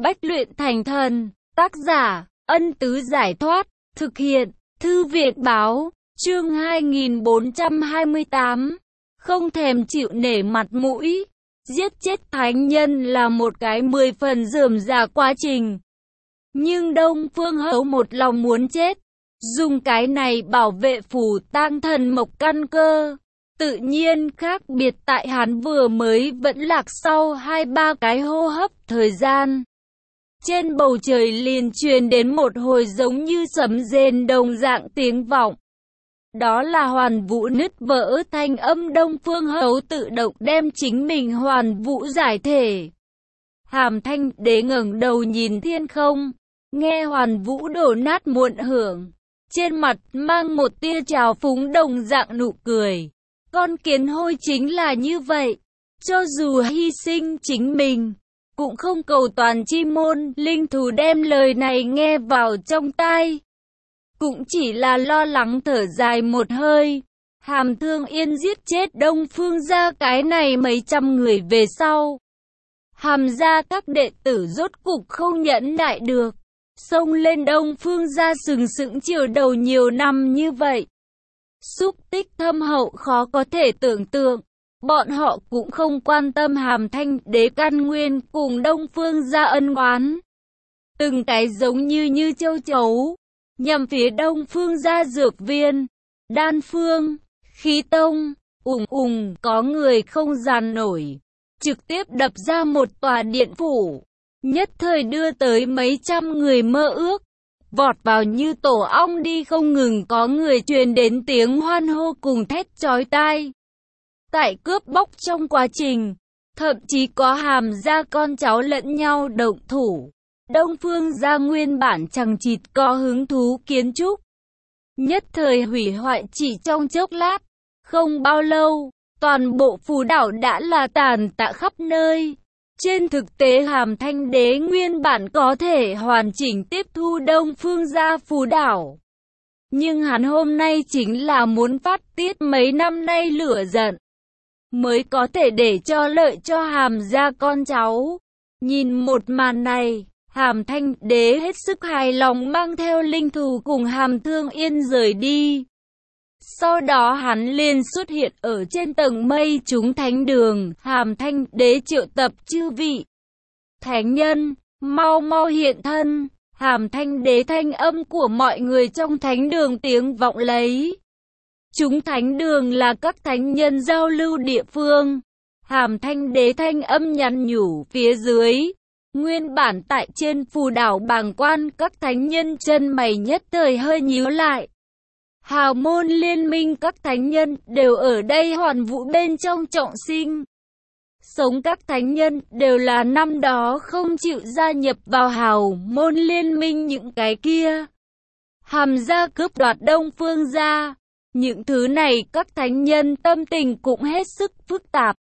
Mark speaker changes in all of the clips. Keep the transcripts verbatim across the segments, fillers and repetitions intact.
Speaker 1: Bách luyện thành thần. Tác giả, Ân Tứ Giải Thoát. Thực hiện, Thư viện Báo. Chương hai nghìn bốn trăm hai mươi tám. Không thèm chịu nể mặt mũi. Giết chết thánh nhân là một cái mười phần rườm rà quá trình. Nhưng Đông Phương Hầu một lòng muốn chết. Dùng cái này bảo vệ phù tang thần mộc căn cơ. Tự nhiên khác biệt tại hắn vừa mới vẫn lạc sau hai ba cái hô hấp thời gian. Trên bầu trời liền truyền đến một hồi giống như sấm rền đồng dạng tiếng vọng. Đó là Hoàn Vũ nứt vỡ thanh âm. Đông Phương Hầu tự động đem chính mình Hoàn Vũ giải thể. Hàm Thanh Đế ngẩng đầu nhìn thiên không, nghe Hoàn Vũ đổ nát muộn hưởng, trên mặt mang một tia trào phúng đồng dạng nụ cười. Con kiến hôi chính là như vậy, cho dù hy sinh chính mình, cũng không cầu toàn chi môn. Linh thú đem lời này nghe vào trong tai, cũng chỉ là lo lắng thở dài một hơi. Hàm Thương Yên giết chết Đông Phương gia cái này mấy trăm người về sau, Hàm gia các đệ tử rốt cục không nhẫn nại được, xông lên Đông Phương gia sừng sững chiều đầu nhiều năm như vậy. Xúc tích thâm hậu khó có thể tưởng tượng. Bọn họ cũng không quan tâm Hàm Thanh Đế căn nguyên cùng Đông Phương gia ân oán. Từng cái giống như như châu chấu, nhằm phía Đông Phương gia dược viên, đan phương, khí tông, ùng ùng, có người không dàn nổi, trực tiếp đập ra một tòa điện phủ, nhất thời đưa tới mấy trăm người mơ ước, vọt vào như tổ ong đi, không ngừng có người truyền đến tiếng hoan hô cùng thét chói tai. Tại cướp bóc trong quá trình, thậm chí có Hàm gia con cháu lẫn nhau động thủ. Đông Phương gia nguyên bản chẳng chịt có hứng thú kiến trúc, nhất thời hủy hoại chỉ trong chốc lát. Không bao lâu, toàn bộ phù đảo đã là tàn tạ khắp nơi. Trên thực tế Hàm Thanh Đế nguyên bản có thể hoàn chỉnh tiếp thu Đông Phương gia phù đảo, nhưng hắn hôm nay chính là muốn phát tiết mấy năm nay lửa giận, mới có thể để cho lợi cho Hàm gia con cháu. Nhìn một màn này, Hàm Thanh Đế hết sức hài lòng, mang theo linh thú cùng Hàm Thương Yên rời đi. Sau đó hắn liền xuất hiện ở trên tầng mây chúng thánh đường. Hàm Thanh Đế triệu tập chư vị thánh nhân, mau mau hiện thân. Hàm Thanh Đế thanh âm của mọi người trong thánh đường tiếng vọng lấy. Chúng thánh đường là các thánh nhân giao lưu địa phương. Hàm Thanh Đế thanh âm nhắn nhủ phía dưới. Nguyên bản tại trên phù đảo bàng quan các thánh nhân chân mày nhất thời hơi nhíu lại. Hào môn liên minh các thánh nhân đều ở đây Hoàn Vũ bên trong trọng sinh. Sống các thánh nhân đều là năm đó không chịu gia nhập vào hào môn liên minh những cái kia. Hàm gia cướp đoạt Đông Phương gia. Những thứ này các thánh nhân tâm tình cũng hết sức phức tạp.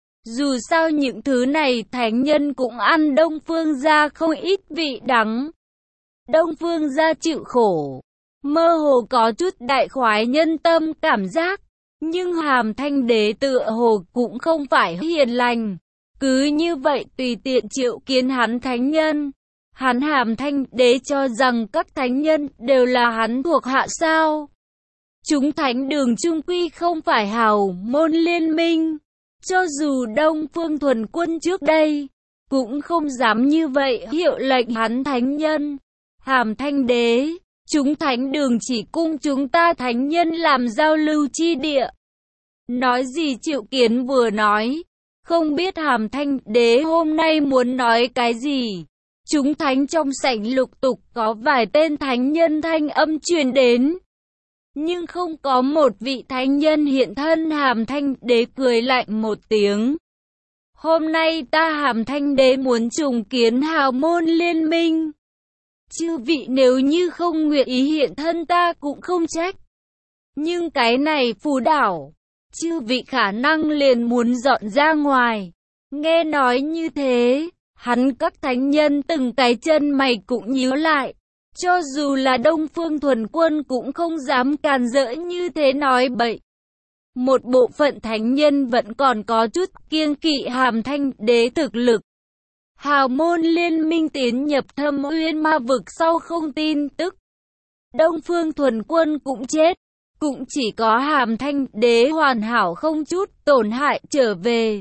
Speaker 1: Dù sao những thứ này thánh nhân cũng ăn Đông Phương gia không ít vị đắng. Đông Phương gia chịu khổ, mơ hồ có chút đại khoái nhân tâm cảm giác. Nhưng Hàm Thanh Đế tựa hồ cũng không phải hiền lành, cứ như vậy tùy tiện triệu kiến hắn thánh nhân. Hắn Hàm Thanh Đế cho rằng các thánh nhân đều là hắn thuộc hạ sao? Chúng thánh đường chung quy không phải hào môn liên minh. Cho dù Đông Phương thuần quân trước đây cũng không dám như vậy hiệu lệnh hắn thánh nhân. Hàm Thanh Đế, chúng thánh đường chỉ cung chúng ta thánh nhân làm giao lưu chi địa. Nói gì Triệu Kiến vừa nói, không biết Hàm Thanh Đế hôm nay muốn nói cái gì. Chúng thánh trong sảnh lục tục có vài tên thánh nhân thanh âm truyền đến, nhưng không có một vị thánh nhân hiện thân. Hàm Thanh Đế cười lạnh một tiếng. Hôm nay ta Hàm Thanh Đế muốn trùng kiến hào môn liên minh. Chư vị nếu như không nguyện ý hiện thân ta cũng không trách. Nhưng cái này phù đảo, chư vị khả năng liền muốn dọn ra ngoài. Nghe nói như thế, hắn các thánh nhân từng cái chân mày cũng nhíu lại. Cho dù là Đông Phương thuần quân cũng không dám càn rỡ như thế nói bậy. Một bộ phận thánh nhân vẫn còn có chút kiêng kỵ Hàm Thanh Đế thực lực. Hào môn liên minh tiến nhập Thâm Uyên Ma vực sau không tin tức. Đông Phương Thuần Quân cũng chết. Cũng chỉ có Hàm Thanh Đế hoàn hảo không chút tổn hại trở về.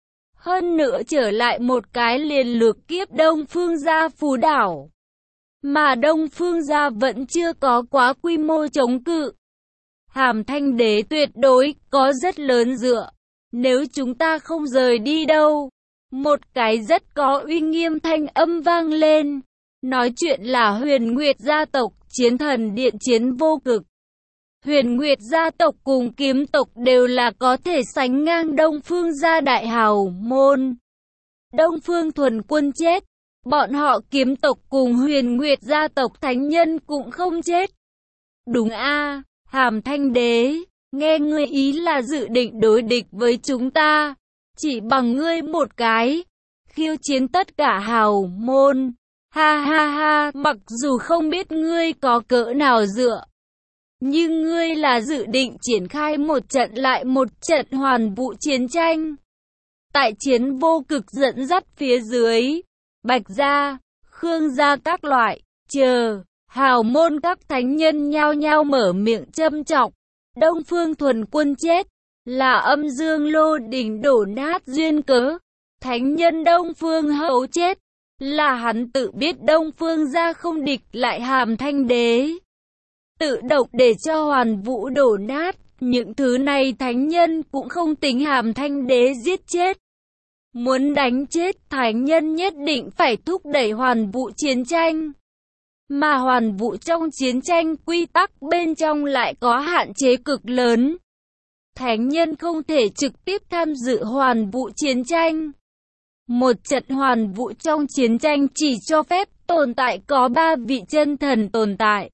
Speaker 1: Hơn nữa trở lại một cái liền lược kiếp Đông Phương gia phù đảo. Mà Đông Phương gia vẫn chưa có quá quy mô chống cự. Hàm Thanh Đế tuyệt đối có rất lớn dựa. Nếu chúng ta không rời đi đâu. Một cái rất có uy nghiêm thanh âm vang lên. Nói chuyện là Huyền Nguyệt gia tộc, chiến thần điện chiến vô cực. Huyền Nguyệt gia tộc cùng kiếm tộc đều là có thể sánh ngang Đông Phương gia đại hào môn. Đông Phương Thuần Quân chết. Bọn họ kiếm tộc cùng Huyền Nguyệt gia tộc thánh nhân cũng không chết. Đúng a, Hàm Thanh Đế, nghe ngươi ý là dự định đối địch với chúng ta. Chỉ bằng ngươi một cái, khiêu chiến tất cả hào môn. Ha ha ha, mặc dù không biết ngươi có cỡ nào dựa. Nhưng ngươi là dự định triển khai một trận lại một trận hoàn vũ chiến tranh. Tại chiến vô cực dẫn dắt phía dưới, Bạch gia, Khương gia các loại, chờ, hào môn các thánh nhân nhao nhao mở miệng châm chọc. Đông Phương Thuần Quân chết, là âm dương lô đỉnh đổ nát duyên cớ. Thánh nhân Đông Phương Hậu chết, là hắn tự biết Đông Phương gia không địch lại Hàm Thanh Đế. Tự độc để cho hoàn vũ đổ nát, những thứ này thánh nhân cũng không tính Hàm Thanh Đế giết chết. Muốn đánh chết thánh nhân nhất định phải thúc đẩy hoàn vũ chiến tranh. Mà hoàn vũ trong chiến tranh quy tắc bên trong lại có hạn chế cực lớn. Thánh nhân không thể trực tiếp tham dự hoàn vũ chiến tranh. Một trận hoàn vũ trong chiến tranh chỉ cho phép tồn tại có ba vị chân thần tồn tại.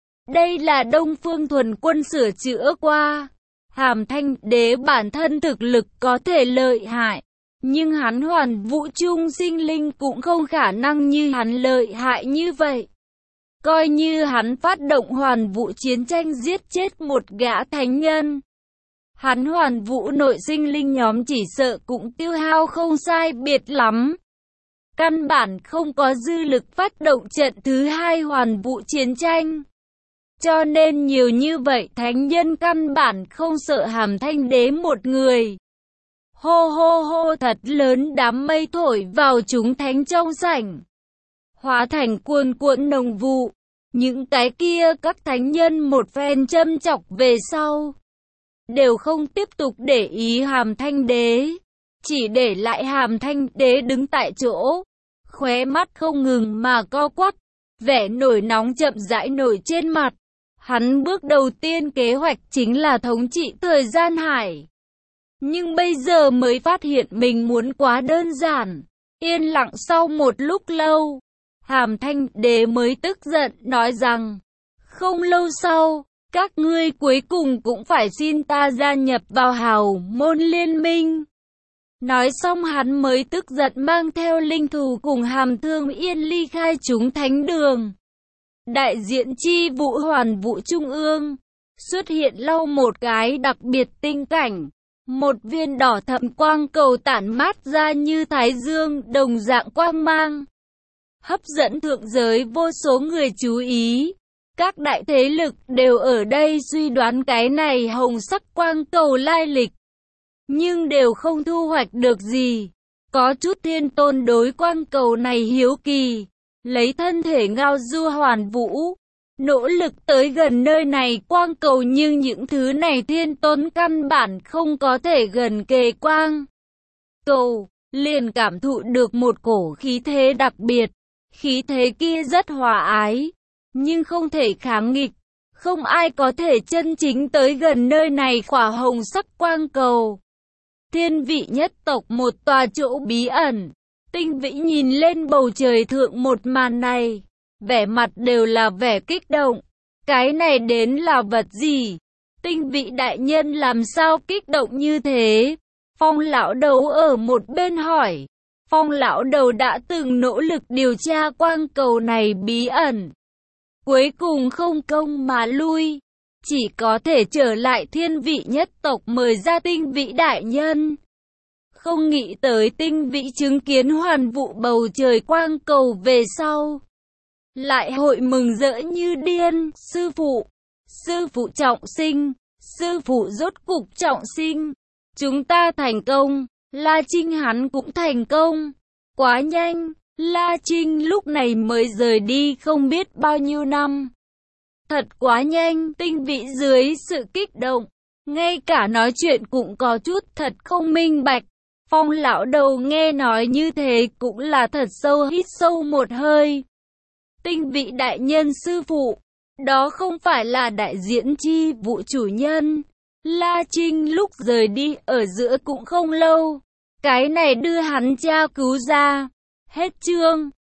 Speaker 1: Đây là Đông Phương Thuần Quân sửa chữa qua. Hàm Thanh Đế bản thân thực lực có thể lợi hại. Nhưng hắn hoàn vũ trung sinh linh cũng không khả năng như hắn lợi hại như vậy. Coi như hắn phát động hoàn vũ chiến tranh giết chết một gã thánh nhân. Hắn hoàn vũ nội sinh linh nhóm chỉ sợ cũng tiêu hao không sai biệt lắm. Căn bản không có dư lực phát động trận thứ hai hoàn vũ chiến tranh. Cho nên nhiều như vậy thánh nhân căn bản không sợ Hàm Thanh Đế một người. Hô hô hô, thật lớn đám mây thổi vào chúng thánh trong sảnh. Hóa thành cuồn cuộn nồng vụ. Những cái kia các thánh nhân một phen châm chọc về sau. Đều không tiếp tục để ý Hàm Thanh Đế. Chỉ để lại Hàm Thanh Đế đứng tại chỗ. Khóe mắt không ngừng mà co quắp. Vẻ nổi nóng chậm rãi nổi trên mặt. Hắn bước đầu tiên kế hoạch chính là thống trị thời gian hải. Nhưng bây giờ mới phát hiện mình muốn quá đơn giản. Yên lặng sau một lúc lâu, Hàm Thanh Đế mới tức giận nói rằng, không lâu sau, các ngươi cuối cùng cũng phải xin ta gia nhập vào hào môn liên minh. Nói xong hắn mới tức giận mang theo linh thù cùng Hàm Thương Yên ly khai chúng thánh đường. Đại diện chi vũ hoàn vũ trung ương, xuất hiện lâu một cái đặc biệt tinh cảnh. Một viên đỏ thẫm quang cầu tản mát ra như thái dương đồng dạng quang mang. Hấp dẫn thượng giới vô số người chú ý. Các đại thế lực đều ở đây suy đoán cái này hồng sắc quang cầu lai lịch. Nhưng đều không thu hoạch được gì. Có chút thiên tôn đối quang cầu này hiếu kỳ. Lấy thân thể ngao du hoàn vũ. Nỗ lực tới gần nơi này quang cầu nhưng những thứ này thiên tôn căn bản không có thể gần kề quang cầu, liền cảm thụ được một cổ khí thế đặc biệt. Khí thế kia rất hòa ái, nhưng không thể kháng nghịch. Không ai có thể chân chính tới gần nơi này khỏa hồng sắc quang cầu. Thiên vị nhất tộc một tòa chỗ bí ẩn. Tinh Vĩ nhìn lên bầu trời thượng một màn này. Vẻ mặt đều là vẻ kích động. Cái này đến là vật gì? Tinh Vị đại nhân làm sao kích động như thế? Phong lão đầu ở một bên hỏi. Phong lão đầu đã từng nỗ lực điều tra quang cầu này bí ẩn. Cuối cùng không công mà lui. Chỉ có thể trở lại thiên vị nhất tộc mời ra Tinh Vị đại nhân. Không nghĩ tới Tinh Vĩ chứng kiến hoàn vụ bầu trời quang cầu về sau, lại hội mừng rỡ như điên. Sư phụ, sư phụ trọng sinh, sư phụ rốt cục trọng sinh, chúng ta thành công. La Trinh hắn cũng thành công. Quá nhanh, La Trinh lúc này mới rời đi không biết bao nhiêu năm. Thật quá nhanh. Tinh Vĩ dưới sự kích động, ngay cả nói chuyện cũng có chút thật không minh bạch. Phong lão đầu nghe nói như thế cũng là thật sâu hít sâu một hơi. Tinh Vĩ đại nhân sư phụ, đó không phải là đại diễn chi vụ chủ nhân. La Trinh lúc rời đi ở giữa cũng không lâu, cái này đưa hắn tra cứu ra. Hết chương.